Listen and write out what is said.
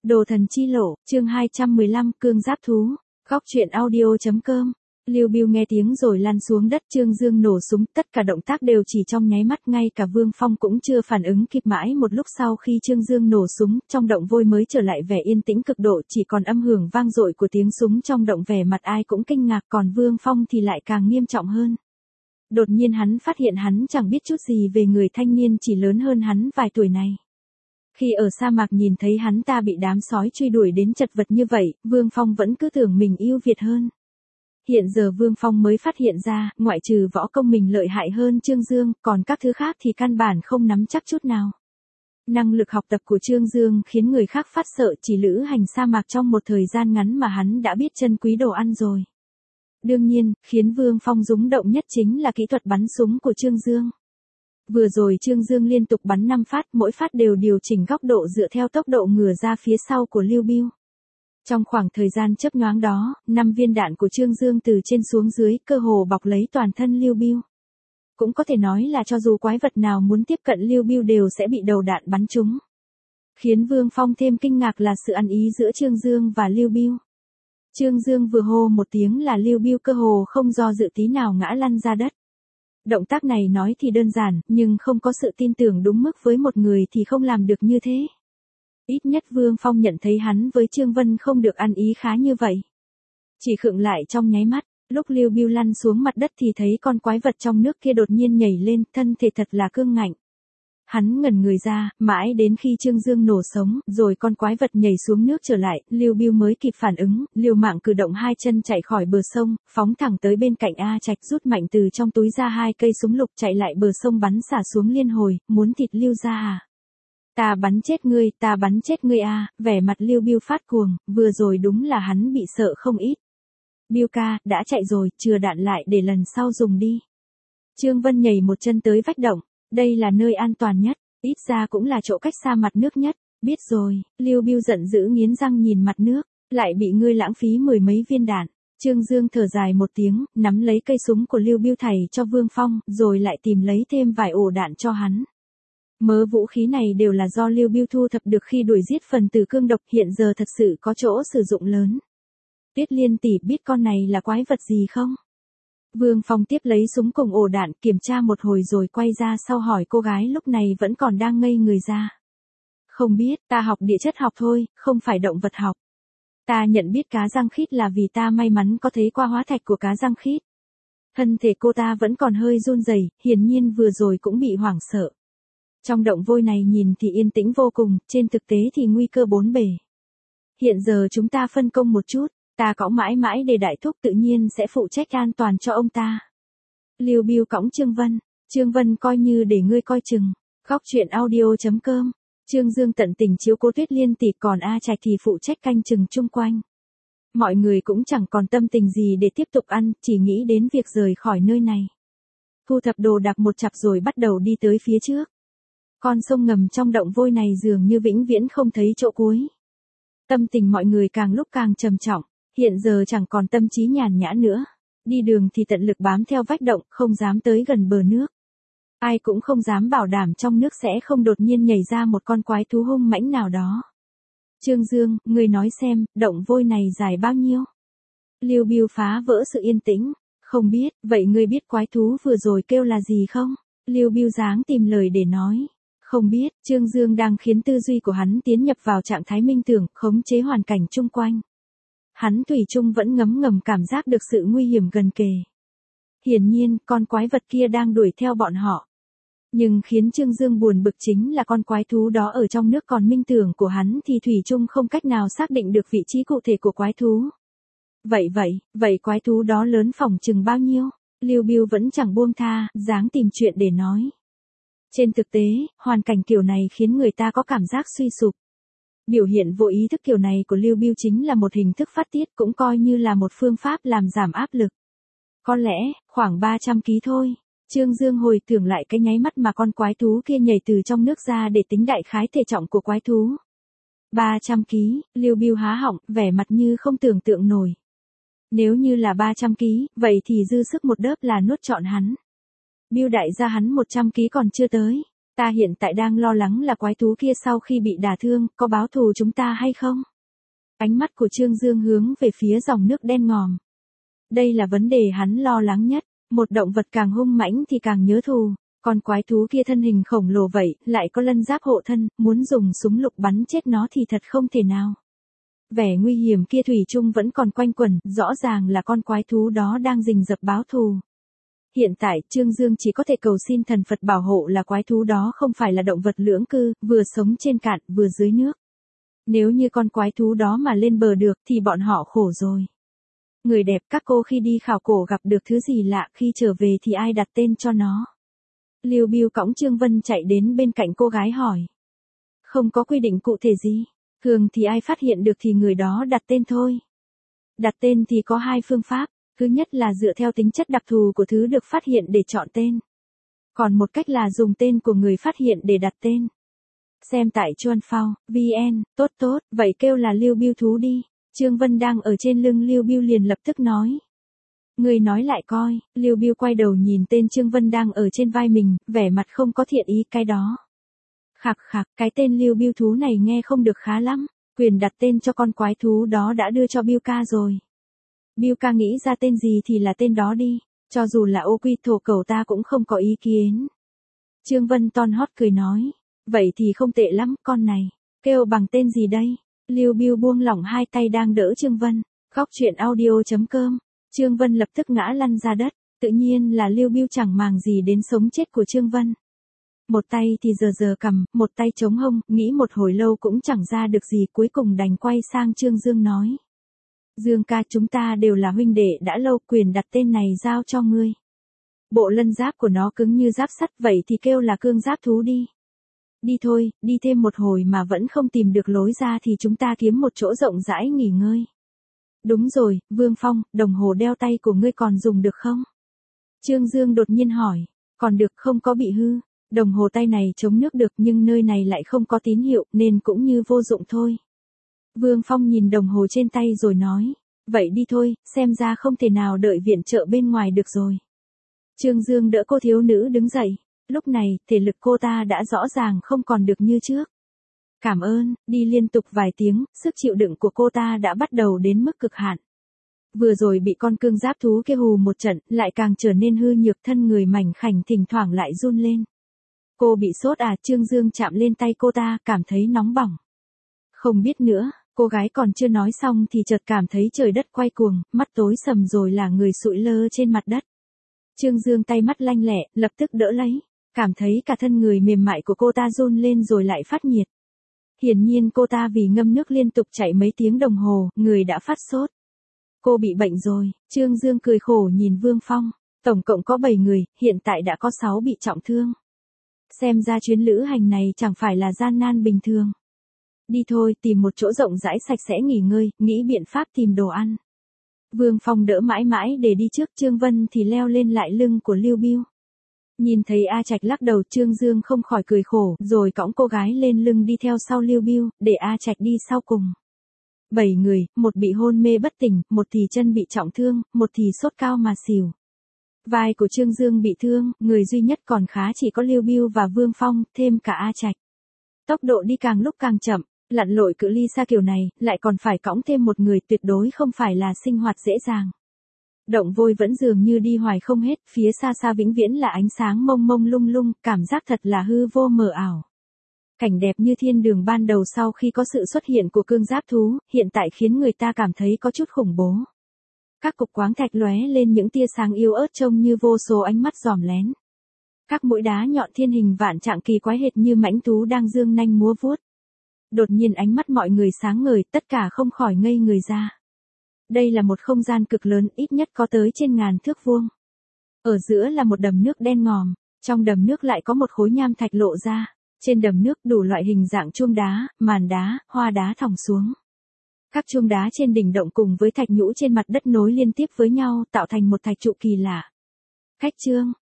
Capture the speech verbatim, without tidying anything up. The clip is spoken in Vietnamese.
Đồ thần chi lộ, chương hai trăm mười lăm, cương giáp thú. Góc truyện audio chấm com. Lưu Bưu nghe tiếng rồi lăn xuống đất. Trương Dương nổ súng, tất cả động tác đều chỉ trong nháy mắt, ngay cả Vương Phong cũng chưa phản ứng kịp. Mãi một lúc sau khi Trương Dương nổ súng, trong động vôi mới trở lại vẻ yên tĩnh cực độ, chỉ còn âm hưởng vang dội của tiếng súng trong động. Vẻ mặt ai cũng kinh ngạc, còn Vương Phong thì lại càng nghiêm trọng hơn. Đột nhiên hắn phát hiện hắn chẳng biết chút gì về người thanh niên chỉ lớn hơn hắn vài tuổi này. Khi ở sa mạc nhìn thấy hắn ta bị đám sói truy đuổi đến chật vật như vậy, Vương Phong vẫn cứ tưởng mình ưu việt hơn. Hiện giờ Vương Phong mới phát hiện ra, ngoại trừ võ công mình lợi hại hơn Trương Dương, còn các thứ khác thì căn bản không nắm chắc chút nào. Năng lực học tập của Trương Dương khiến người khác phát sợ, chỉ lữ hành sa mạc trong một thời gian ngắn mà hắn đã biết trân quý đồ ăn rồi. Đương nhiên, khiến Vương Phong rúng động nhất chính là kỹ thuật bắn súng của Trương Dương. Vừa rồi Trương Dương liên tục bắn năm phát, mỗi phát đều điều chỉnh góc độ dựa theo tốc độ ngửa ra phía sau của Lưu Bưu. Trong khoảng thời gian chớp nhoáng đó, năm viên đạn của Trương Dương từ trên xuống dưới, cơ hồ bọc lấy toàn thân Lưu Bưu. Cũng có thể nói là cho dù quái vật nào muốn tiếp cận Lưu Bưu đều sẽ bị đầu đạn bắn trúng. Khiến Vương Phong thêm kinh ngạc là sự ăn ý giữa Trương Dương và Lưu Bưu. Trương Dương vừa hô một tiếng là Lưu Bưu cơ hồ không do dự tí nào ngã lăn ra đất. Động tác này nói thì đơn giản, nhưng không có sự tin tưởng đúng mức với một người thì không làm được như thế. Ít nhất Vương Phong nhận thấy hắn với Trương Vân không được ăn ý khá như vậy. Chỉ khựng lại trong nháy mắt, lúc Lưu Bưu lăn xuống mặt đất thì thấy con quái vật trong nước kia đột nhiên nhảy lên, thân thể thật là cương ngạnh. Hắn ngẩn người ra, mãi đến khi Trương Dương nổ sống, rồi con quái vật nhảy xuống nước trở lại, Lưu Bưu mới kịp phản ứng, liều mạng cử động hai chân chạy khỏi bờ sông, phóng thẳng tới bên cạnh A Trạch, rút mạnh từ trong túi ra hai cây súng lục, chạy lại bờ sông bắn xả xuống liên hồi, muốn thịt Lưu ra à? Ta bắn chết ngươi, ta bắn chết ngươi a, vẻ mặt Lưu Bưu phát cuồng, vừa rồi đúng là hắn bị sợ không ít. Bưu ca, đã chạy rồi, chừa đạn lại để lần sau dùng đi. Trương Vân nhảy một chân tới vách động. Đây là nơi an toàn nhất, ít ra cũng là chỗ cách xa mặt nước nhất. Biết rồi, Lưu Bưu giận dữ nghiến răng nhìn mặt nước, lại bị ngươi lãng phí mười mấy viên đạn. Trương Dương thở dài một tiếng, nắm lấy cây súng của Lưu Bưu thầy cho Vương Phong, rồi lại tìm lấy thêm vài ổ đạn cho hắn. Mớ vũ khí này đều là do Lưu Bưu thu thập được khi đuổi giết phần tử cương độc, hiện giờ thật sự có chỗ sử dụng lớn. Tuyết Liên tỷ biết con này là quái vật gì không? Vương Phong tiếp lấy súng cùng ổ đạn, kiểm tra một hồi rồi quay ra sau hỏi cô gái lúc này vẫn còn đang ngây người ra. Không biết, ta học địa chất học thôi, không phải động vật học. Ta nhận biết cá răng khít là vì ta may mắn có thấy qua hóa thạch của cá răng khít. Thân thể cô ta vẫn còn hơi run rẩy, hiển nhiên vừa rồi cũng bị hoảng sợ. Trong động vôi này nhìn thì yên tĩnh vô cùng, trên thực tế thì nguy cơ bốn bề. Hiện giờ chúng ta phân công một chút. Ta cõng mãi mãi để đại thúc tự nhiên sẽ phụ trách an toàn cho ông ta. Lưu Bưu cõng Trương Vân. Trương Vân coi như để ngươi coi chừng. Góc truyện audio chấm com. Trương Dương tận tình chiếu cố Tuyết Liên tỷ, còn A Trạch thì phụ trách canh chừng chung quanh. Mọi người cũng chẳng còn tâm tình gì để tiếp tục ăn, chỉ nghĩ đến việc rời khỏi nơi này. Thu thập đồ đạc một chặp rồi bắt đầu đi tới phía trước. Con sông ngầm trong động vôi này dường như vĩnh viễn không thấy chỗ cuối. Tâm tình mọi người càng lúc càng trầm trọng. Hiện giờ chẳng còn tâm trí nhàn nhã nữa. Đi đường thì tận lực bám theo vách động, không dám tới gần bờ nước. Ai cũng không dám bảo đảm trong nước sẽ không đột nhiên nhảy ra một con quái thú hung mãnh nào đó. Trương Dương, ngươi nói xem, động vôi này dài bao nhiêu? Lưu Bưu phá vỡ sự yên tĩnh. Không biết, vậy ngươi biết quái thú vừa rồi kêu là gì không? Lưu Bưu dáng tìm lời để nói. Không biết, Trương Dương đang khiến tư duy của hắn tiến nhập vào trạng thái minh tưởng, khống chế hoàn cảnh chung quanh. Hắn thủy chung vẫn ngấm ngầm cảm giác được sự nguy hiểm gần kề. Hiển nhiên, con quái vật kia đang đuổi theo bọn họ. Nhưng khiến Trương Dương buồn bực chính là con quái thú đó ở trong nước, còn minh tưởng của hắn thì thủy chung không cách nào xác định được vị trí cụ thể của quái thú. Vậy vậy, vậy quái thú đó lớn phỏng chừng bao nhiêu? Lưu Bưu vẫn chẳng buông tha, dáng tìm chuyện để nói. Trên thực tế, hoàn cảnh kiểu này khiến người ta có cảm giác suy sụp. Biểu hiện vô ý thức kiểu này của Lưu Bưu chính là một hình thức phát tiết, cũng coi như là một phương pháp làm giảm áp lực. Có lẽ, khoảng ba trăm ki lô gam thôi. Trương Dương hồi tưởng lại cái nháy mắt mà con quái thú kia nhảy từ trong nước ra để tính đại khái thể trọng của quái thú. ba trăm ki lô gam, Lưu Bưu há họng, vẻ mặt như không tưởng tượng nổi. Nếu như là ba trăm ki lô gam, vậy thì dư sức một đớp là nuốt trọn hắn. Bưu đại gia hắn một trăm ki lô gam còn chưa tới. Ta hiện tại đang lo lắng là quái thú kia sau khi bị đả thương, có báo thù chúng ta hay không? Ánh mắt của Trương Dương hướng về phía dòng nước đen ngòm. Đây là vấn đề hắn lo lắng nhất, một động vật càng hung mãnh thì càng nhớ thù, còn quái thú kia thân hình khổng lồ vậy, lại có lân giáp hộ thân, muốn dùng súng lục bắn chết nó thì thật không thể nào. Vẻ nguy hiểm kia thủy chung vẫn còn quanh quẩn, rõ ràng là con quái thú đó đang rình rập báo thù. Hiện tại, Trương Dương chỉ có thể cầu xin thần Phật bảo hộ là quái thú đó không phải là động vật lưỡng cư, vừa sống trên cạn, vừa dưới nước. Nếu như con quái thú đó mà lên bờ được thì bọn họ khổ rồi. Người đẹp, các cô khi đi khảo cổ gặp được thứ gì lạ, khi trở về thì ai đặt tên cho nó? Lưu Biêu cõng Trương Vân chạy đến bên cạnh cô gái hỏi. Không có quy định cụ thể gì, thường thì ai phát hiện được thì người đó đặt tên thôi. Đặt tên thì có hai phương pháp, thứ nhất là dựa theo tính chất đặc thù của thứ được phát hiện để chọn tên. Còn một cách là dùng tên của người phát hiện để đặt tên. Xem tại Chuan Phao, vn, tốt tốt, vậy kêu là Lưu Biêu thú đi. Trương Vân đang ở trên lưng Lưu Biêu liền lập tức nói. Người nói lại coi, Lưu Biêu quay đầu nhìn tên Trương Vân đang ở trên vai mình, vẻ mặt không có thiện ý cái đó. Khạc khạc, cái tên Lưu Biêu thú này nghe không được khá lắm, quyền đặt tên cho con quái thú đó đã đưa cho Biêu ca rồi. Biêu ca nghĩ ra tên gì thì là tên đó đi, cho dù là ô quy thổ cẩu ta cũng không có ý kiến. Trương Vân ton hót cười nói, vậy thì không tệ lắm, con này, kêu bằng tên gì đây? Lưu Biêu buông lỏng hai tay đang đỡ Trương Vân, góc truyện audio chấm com. Trương Vân lập tức ngã lăn ra đất, tự nhiên là Lưu Biêu chẳng màng gì đến sống chết của Trương Vân. Một tay thì giờ giờ cầm, một tay chống hông, nghĩ một hồi lâu cũng chẳng ra được gì, cuối cùng đành quay sang Trương Dương nói. Dương ca, chúng ta đều là huynh đệ đã lâu, quyền đặt tên này giao cho ngươi. Bộ lân giáp của nó cứng như giáp sắt, vậy thì kêu là cương giáp thú đi. Đi thôi, đi thêm một hồi mà vẫn không tìm được lối ra thì chúng ta kiếm một chỗ rộng rãi nghỉ ngơi. Đúng rồi, Vương Phong, đồng hồ đeo tay của ngươi còn dùng được không? Trương Dương đột nhiên hỏi, còn được, không có bị hư. Đồng hồ tay này chống nước được nhưng nơi này lại không có tín hiệu nên cũng như vô dụng thôi. Vương Phong nhìn đồng hồ trên tay rồi nói, vậy đi thôi, xem ra không thể nào đợi viện trợ bên ngoài được rồi. Trương Dương đỡ cô thiếu nữ đứng dậy, lúc này, thể lực cô ta đã rõ ràng không còn được như trước. Cảm ơn, đi liên tục vài tiếng, sức chịu đựng của cô ta đã bắt đầu đến mức cực hạn. Vừa rồi bị con cương giáp thú kia hù một trận, lại càng trở nên hư nhược, thân người mảnh khảnh thỉnh thoảng lại run lên. Cô bị sốt à? Trương Dương chạm lên tay cô ta, cảm thấy nóng bỏng. Không biết nữa, cô gái còn chưa nói xong thì chợt cảm thấy trời đất quay cuồng, mắt tối sầm rồi là người sụi lơ trên mặt đất. Trương Dương tay mắt lanh lẹ, lập tức đỡ lấy, cảm thấy cả thân người mềm mại của cô ta run lên rồi lại phát nhiệt. Hiển nhiên cô ta vì ngâm nước liên tục chạy mấy tiếng đồng hồ, người đã phát sốt. Cô bị bệnh rồi, Trương Dương cười khổ nhìn Vương Phong, tổng cộng có bảy người, hiện tại đã có sáu bị trọng thương. Xem ra chuyến lữ hành này chẳng phải là gian nan bình thường. Đi thôi, tìm một chỗ rộng rãi sạch sẽ nghỉ ngơi, nghĩ biện pháp tìm đồ ăn. Vương Phong đỡ mãi mãi để đi trước, Trương Vân thì leo lên lại lưng của Lưu Biêu. Nhìn thấy A Trạch lắc đầu, Trương Dương không khỏi cười khổ, rồi cõng cô gái lên lưng đi theo sau Lưu Biêu, để A Trạch đi sau cùng. Bảy người, một bị hôn mê bất tỉnh, một thì chân bị trọng thương, một thì sốt cao mà xỉu. Vai của Trương Dương bị thương, người duy nhất còn khá chỉ có Lưu Biêu và Vương Phong, thêm cả A Trạch. Tốc độ đi càng lúc càng chậm, lặn lội cự ly xa kiểu này, lại còn phải cõng thêm một người, tuyệt đối không phải là sinh hoạt dễ dàng. Động Vôi vẫn dường như đi hoài không hết, phía xa xa vĩnh viễn là ánh sáng mông mông lung lung, cảm giác thật là hư vô mờ ảo. Cảnh đẹp như thiên đường ban đầu sau khi có sự xuất hiện của cương giáp thú, hiện tại khiến người ta cảm thấy có chút khủng bố. Các cục khoáng thạch lóe lên những tia sáng yếu ớt trông như vô số ánh mắt dòm lén. Các mũi đá nhọn thiên hình vạn trạng kỳ quái hệt như mãnh thú đang dương nanh múa vuốt. Đột nhiên ánh mắt mọi người sáng ngời, tất cả không khỏi ngây người ra. Đây là một không gian cực lớn, ít nhất có tới trên ngàn thước vuông. Ở giữa là một đầm nước đen ngòm, trong đầm nước lại có một khối nham thạch lộ ra. Trên đầm nước đủ loại hình dạng chuông đá, màn đá, hoa đá thòng xuống. Các chuông đá trên đỉnh động cùng với thạch nhũ trên mặt đất nối liên tiếp với nhau tạo thành một thạch trụ kỳ lạ. Khách trương,